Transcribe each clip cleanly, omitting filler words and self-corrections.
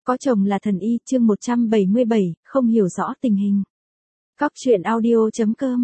Có chồng là thần y, chương 177, không hiểu rõ tình hình. Cóc truyện audio.com.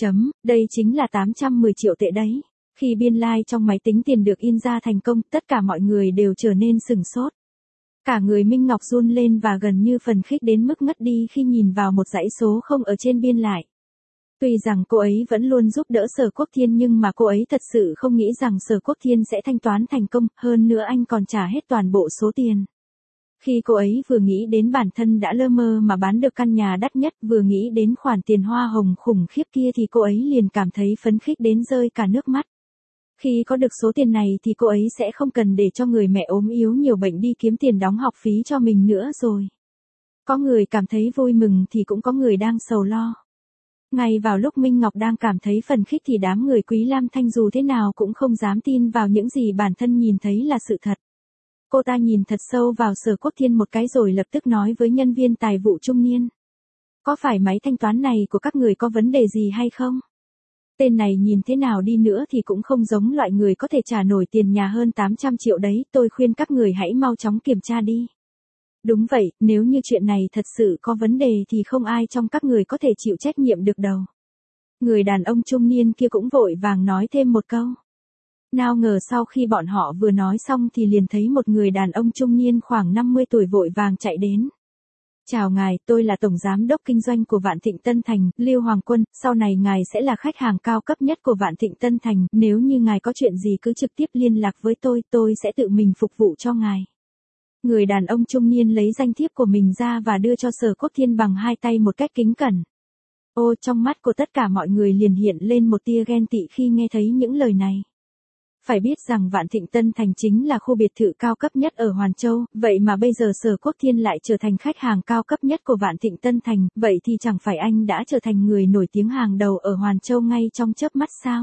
Đây chính là 810 triệu tệ đấy. Khi biên lai trong máy tính tiền được in ra thành công, tất cả mọi người đều trở nên sửng sốt. Cả người Minh Ngọc run lên và gần như phần khích đến mức ngất đi khi nhìn vào một dãy số không ở trên biên lại. Tuy rằng cô ấy vẫn luôn giúp đỡ Sở Quốc Thiên nhưng mà cô ấy thật sự không nghĩ rằng Sở Quốc Thiên sẽ thanh toán thành công, hơn nữa anh còn trả hết toàn bộ số tiền. Khi cô ấy vừa nghĩ đến bản thân đã lơ mơ mà bán được căn nhà đắt nhất, vừa nghĩ đến khoản tiền hoa hồng khủng khiếp kia thì cô ấy liền cảm thấy phấn khích đến rơi cả nước mắt. Khi có được số tiền này thì cô ấy sẽ không cần để cho người mẹ ốm yếu nhiều bệnh đi kiếm tiền đóng học phí cho mình nữa rồi. Có người cảm thấy vui mừng thì cũng có người đang sầu lo. Ngay vào lúc Minh Ngọc đang cảm thấy phấn khích thì đám người Quý Lam Thanh dù thế nào cũng không dám tin vào những gì bản thân nhìn thấy là sự thật. Cô ta nhìn thật sâu vào Sở Quốc Thiên một cái rồi lập tức nói với nhân viên tài vụ trung niên. Có phải máy thanh toán này của các người có vấn đề gì hay không? Tên này nhìn thế nào đi nữa thì cũng không giống loại người có thể trả nổi tiền nhà hơn 800 triệu đấy, tôi khuyên các người hãy mau chóng kiểm tra đi. Đúng vậy, nếu như chuyện này thật sự có vấn đề thì không ai trong các người có thể chịu trách nhiệm được đâu. Người đàn ông trung niên kia cũng vội vàng nói thêm một câu. Nào ngờ sau khi bọn họ vừa nói xong thì liền thấy một người đàn ông trung niên khoảng 50 tuổi vội vàng chạy đến. Chào ngài, tôi là Tổng Giám đốc Kinh doanh của Vạn Thịnh Tân Thành, Lưu Hoàng Quân, sau này ngài sẽ là khách hàng cao cấp nhất của Vạn Thịnh Tân Thành, nếu như ngài có chuyện gì cứ trực tiếp liên lạc với tôi sẽ tự mình phục vụ cho ngài. Người đàn ông trung niên lấy danh thiếp của mình ra và đưa cho Sở Quốc Thiên bằng hai tay một cách kính cẩn. Ô, trong mắt của tất cả mọi người liền hiện lên một tia ghen tị khi nghe thấy những lời này. Phải biết rằng Vạn Thịnh Tân Thành chính là khu biệt thự cao cấp nhất ở Hoàn Châu, vậy mà bây giờ Sở Quốc Thiên lại trở thành khách hàng cao cấp nhất của Vạn Thịnh Tân Thành, vậy thì chẳng phải anh đã trở thành người nổi tiếng hàng đầu ở Hoàn Châu ngay trong chớp mắt sao?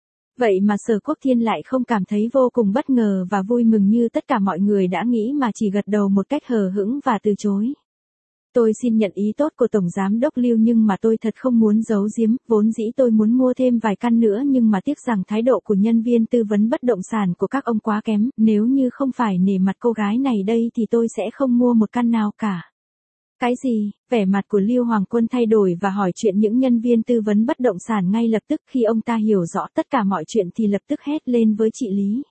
Vậy mà Sở Quốc Thiên lại không cảm thấy vô cùng bất ngờ và vui mừng như tất cả mọi người đã nghĩ mà chỉ gật đầu một cách hờ hững và từ chối. Tôi xin nhận ý tốt của Tổng Giám đốc Lưu nhưng mà tôi thật không muốn giấu giếm, vốn dĩ tôi muốn mua thêm vài căn nữa nhưng mà tiếc rằng thái độ của nhân viên tư vấn bất động sản của các ông quá kém, nếu như không phải nể mặt cô gái này đây thì tôi sẽ không mua một căn nào cả. Cái gì? Vẻ mặt của Lưu Hoàng Quân thay đổi và hỏi chuyện những nhân viên tư vấn bất động sản ngay lập tức. Khi ông ta hiểu rõ tất cả mọi chuyện thì lập tức hét lên với chị Lý.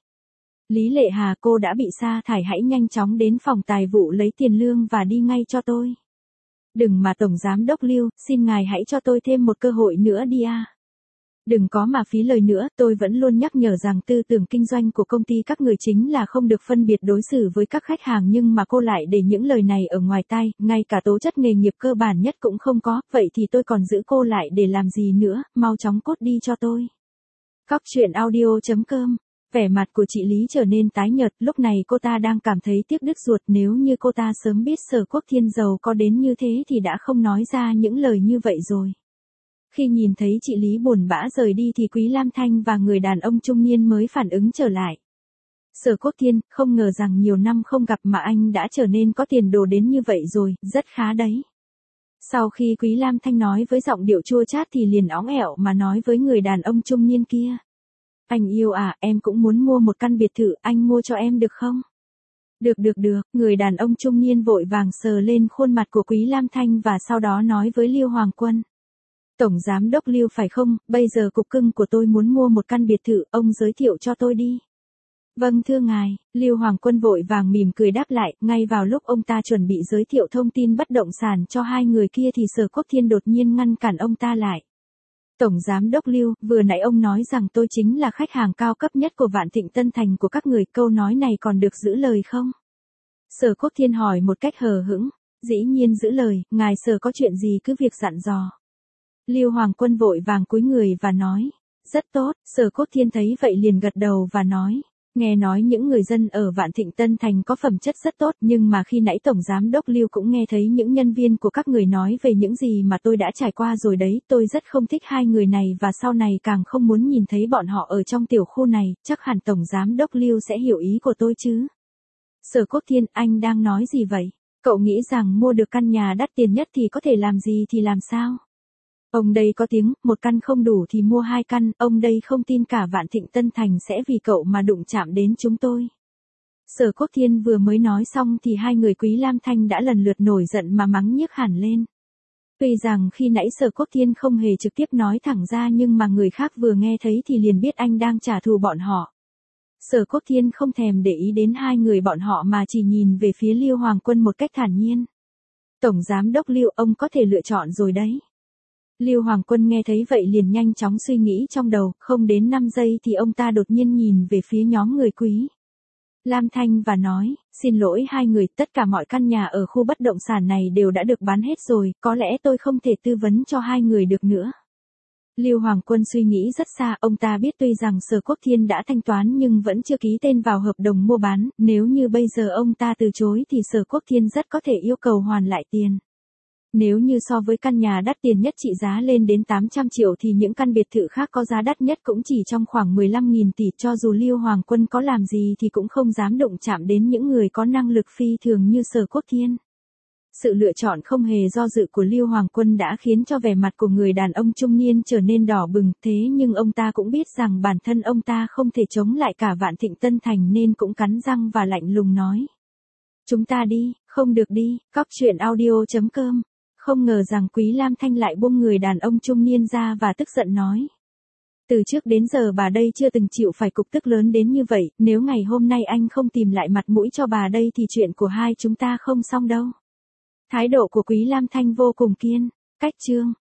Lý Lệ Hà, cô đã bị sa thải, hãy nhanh chóng đến phòng tài vụ lấy tiền lương và đi ngay cho tôi. Đừng mà Tổng Giám đốc Lưu, xin ngài hãy cho tôi thêm một cơ hội nữa đi à. Đừng có mà phí lời nữa, tôi vẫn luôn nhắc nhở rằng tư tưởng kinh doanh của công ty các người chính là không được phân biệt đối xử với các khách hàng nhưng mà cô lại để những lời này ở ngoài tai, ngay cả tố chất nghề nghiệp cơ bản nhất cũng không có, vậy thì tôi còn giữ cô lại để làm gì nữa, mau chóng cốt đi cho tôi. Cóc truyện audio.com. Vẻ mặt của chị Lý trở nên tái nhợt, lúc này cô ta đang cảm thấy tiếc đứt ruột, nếu như cô ta sớm biết Sở Quốc Thiên giàu có đến như thế thì đã không nói ra những lời như vậy rồi. Khi nhìn thấy chị Lý buồn bã rời đi thì Quý Lam Thanh và người đàn ông trung niên mới phản ứng trở lại. Sở Quốc Thiên, không ngờ rằng nhiều năm không gặp mà anh đã trở nên có tiền đồ đến như vậy rồi, rất khá đấy. Sau khi Quý Lam Thanh nói với giọng điệu chua chát thì liền óng ẻo mà nói với người đàn ông trung niên kia. Anh yêu à, em cũng muốn mua một căn biệt thự, anh mua cho em được không? Được, người đàn ông trung niên vội vàng sờ lên khuôn mặt của Quý Lam Thanh và sau đó nói với Lưu Hoàng Quân. Tổng Giám đốc Lưu phải không, bây giờ cục cưng của tôi muốn mua một căn biệt thự, ông giới thiệu cho tôi đi. Vâng thưa ngài, Lưu Hoàng Quân vội vàng mỉm cười đáp lại, ngay vào lúc ông ta chuẩn bị giới thiệu thông tin bất động sản cho hai người kia thì Sở Quốc Thiên đột nhiên ngăn cản ông ta lại. Tổng Giám đốc Lưu, vừa nãy ông nói rằng tôi chính là khách hàng cao cấp nhất của Vạn Thịnh Tân Thành của các người, câu nói này còn được giữ lời không? Sở Quốc Thiên hỏi một cách hờ hững, dĩ nhiên giữ lời, ngài Sở có chuyện gì cứ việc dặn dò. Lưu Hoàng Quân vội vàng cúi người và nói, rất tốt, Sở Quốc Thiên thấy vậy liền gật đầu và nói. Nghe nói những người dân ở Vạn Thịnh Tân Thành có phẩm chất rất tốt nhưng mà khi nãy Tổng Giám đốc Lưu cũng nghe thấy những nhân viên của các người nói về những gì mà tôi đã trải qua rồi đấy, tôi rất không thích hai người này và sau này càng không muốn nhìn thấy bọn họ ở trong tiểu khu này, chắc hẳn Tổng Giám đốc Lưu sẽ hiểu ý của tôi chứ. Sở Quốc Thiên, anh đang nói gì vậy? Cậu nghĩ rằng mua được căn nhà đắt tiền nhất thì có thể làm gì thì làm sao? Ông đây có tiếng, một căn không đủ thì mua hai căn, ông đây không tin cả Vạn Thịnh Tân Thành sẽ vì cậu mà đụng chạm đến chúng tôi. Sở Quốc Thiên vừa mới nói xong thì hai người Quý Lam Thanh đã lần lượt nổi giận mà mắng nhiếc hẳn lên. Tuy rằng khi nãy Sở Quốc Thiên không hề trực tiếp nói thẳng ra nhưng mà người khác vừa nghe thấy thì liền biết anh đang trả thù bọn họ. Sở Quốc Thiên không thèm để ý đến hai người bọn họ mà chỉ nhìn về phía Lưu Hoàng Quân một cách thản nhiên. Tổng Giám đốc Lưu, ông có thể lựa chọn rồi đấy. Lưu Hoàng Quân nghe thấy vậy liền nhanh chóng suy nghĩ trong đầu, không đến 5 giây thì ông ta đột nhiên nhìn về phía nhóm người Quý Lam Thanh và nói, xin lỗi hai người, tất cả mọi căn nhà ở khu bất động sản này đều đã được bán hết rồi, có lẽ tôi không thể tư vấn cho hai người được nữa. Lưu Hoàng Quân suy nghĩ rất xa, ông ta biết tuy rằng Sở Quốc Thiên đã thanh toán nhưng vẫn chưa ký tên vào hợp đồng mua bán, nếu như bây giờ ông ta từ chối thì Sở Quốc Thiên rất có thể yêu cầu hoàn lại tiền. Nếu như so với căn nhà đắt tiền nhất trị giá lên đến 800 triệu thì những căn biệt thự khác có giá đắt nhất cũng chỉ trong khoảng 15.000 tỷ, cho dù Lưu Hoàng Quân có làm gì thì cũng không dám động chạm đến những người có năng lực phi thường như Sở Quốc Thiên. Sự lựa chọn không hề do dự của Lưu Hoàng Quân đã khiến cho vẻ mặt của người đàn ông trung niên trở nên đỏ bừng, thế nhưng ông ta cũng biết rằng bản thân ông ta không thể chống lại cả Vạn Thịnh Tân Thành nên cũng cắn răng và lạnh lùng nói. Chúng ta đi, không được đi, cóc truyện audio.com. Không ngờ rằng Quý Lam Thanh lại buông người đàn ông trung niên ra và tức giận nói. Từ trước đến giờ bà đây chưa từng chịu phải cục tức lớn đến như vậy, nếu ngày hôm nay anh không tìm lại mặt mũi cho bà đây thì chuyện của hai chúng ta không xong đâu. Thái độ của Quý Lam Thanh vô cùng kiên, cách chương.